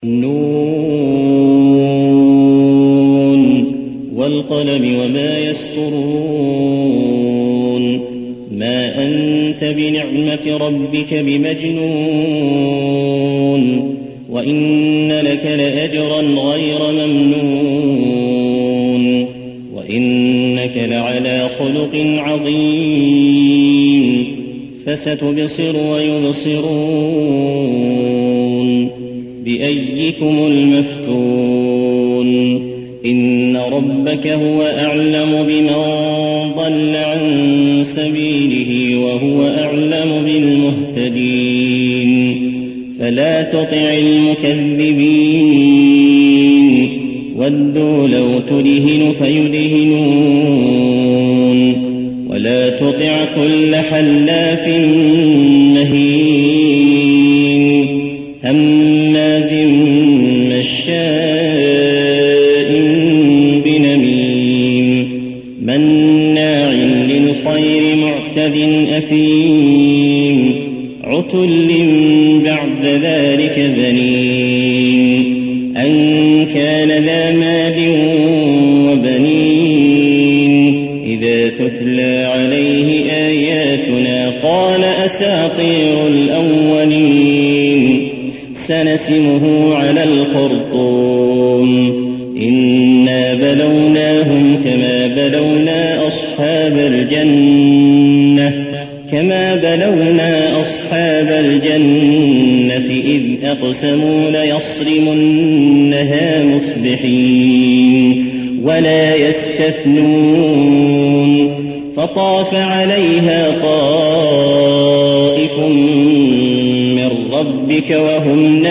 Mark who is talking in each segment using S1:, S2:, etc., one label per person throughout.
S1: نون والقلم وما يسطرون ما أنت بنعمة ربك بمجنون وإن لك لأجرا غير ممنون وإنك لعلى خلق عظيم فستبصر ويبصرون بأيكم المفتون إن ربك هو أعلم بمن ضل عن سبيله وهو أعلم بالمهتدين فلا تطع المكذبين ودوا لو تدهن فيدهنون ولا تطع كل حلاف مهين هماز مشاء بنميم مناع للخير معتد أثيم عتل بعد ذلك زنيم أن كان ذا مال وبنين إذا تتلى عليه آياتنا قال أساطير الأولين سنسمه على الخرطوم إنا بلوناهم كما بلونا أصحاب الجنة إذ أقسموا ليصرمنها مصبحين ولا يستثنون فطاف عليها طائف من ربك وهم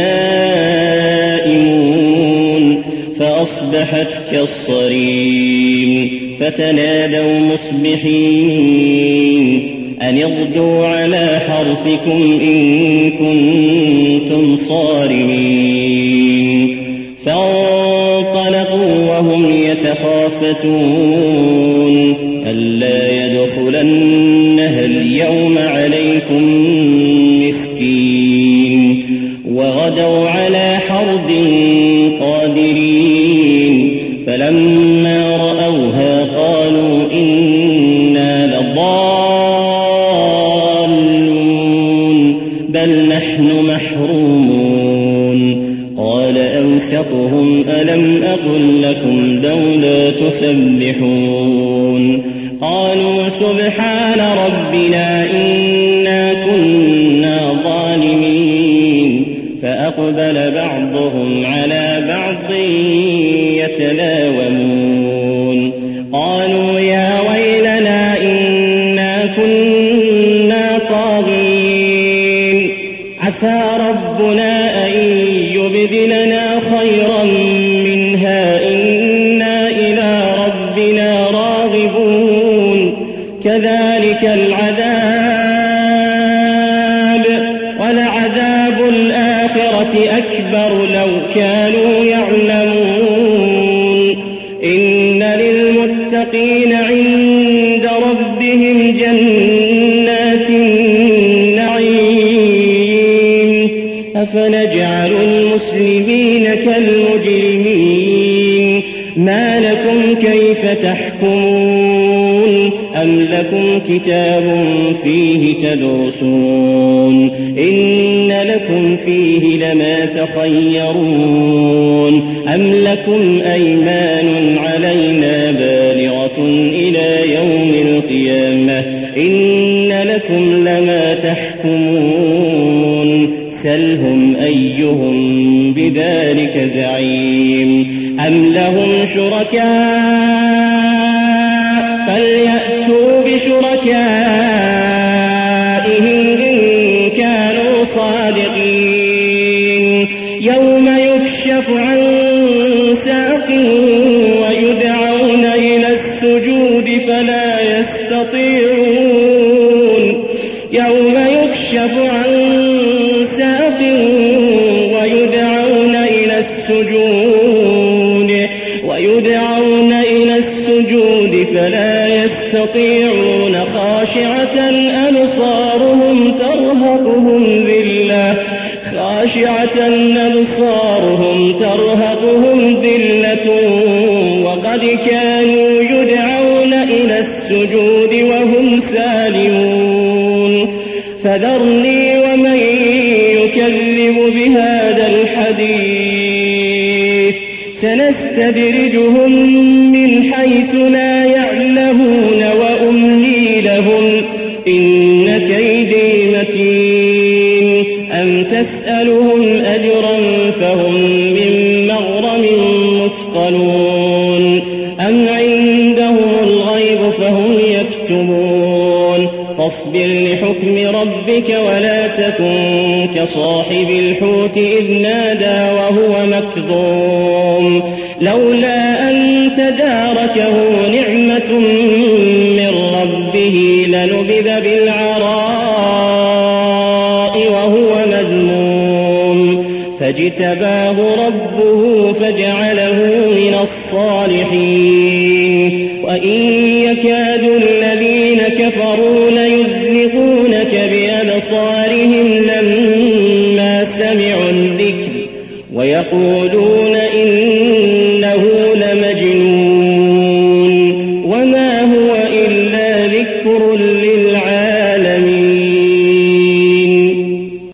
S1: نائمون فأصبحت كالصريم فتنادوا مصبحين أن اغدوا على حرثكم إن كنتم صارمين فانطلقوا وهم يتخافتون ألا يدخلنها اليوم عليكم مسكين وغدوا على حرد قادرين فلما رأوها قالوا إنا لضالون بل نحن محرومون قال أوسطهم ألم أقل لكم لولا تسبحون قالوا سبحان ربنا إنا كنا ظالمين فأقبل بعضهم على بعض يتلاومون قالوا يا ويلنا إنا كنا طاغين عسى ربنا أن يبدلنا خيرا منها إنا إلى ربنا راغبون كذلك العذاب ولعذاب الآخرة أكبر لو كانوا يعلمون إن للمتقين عند ربهم جنات النعيم أفنجعل المسلمين كالمجرمين ما لكم كيف تحكمون أم لكم كتاب فيه تدرسون إن لكم فيه لما تخيرون أم لكم أيمان علينا بالغة إلى يوم القيامة إن لكم لما تحكمون سلهم أيهم بذلك زعيم أم لهم شركاء فليأتوا بشركائهم إن كانوا صادقين يوم يكشف عن ساق ويدعون إلى السجود فلا يستطيعون يوم يكشف عن ساق ويدعون إلى السجود فلا يستطيعون خاشعة أبصارهم ترهقهم ذلة خاشعة أبصارهم ترهقهم ذلة وقد كانوا يدعون إلى السجود وهم سالمون فذرني ومن يكذب بهذا الحديث سنستدرجهم من حيث لا يعلمون وأملي لهم إن كيدي متين أم تسألهم أجرا فهم من مغرم مثقلون أم عندهم الغيب فهم يكتبون فاصبر لحكم ربك ولا تكن كصاحب الحوت إذ نادى وهو مكظوم لولا أن تداركه نعمة من ربه لنبذ بالعراء وهو مذموم فاجتباه ربه فجعله من الصالحين وإن يكاد الذين كفروا ليزلقونك بأبصارهم لما سمعوا الذكر ويقولون إنه لمجنون وما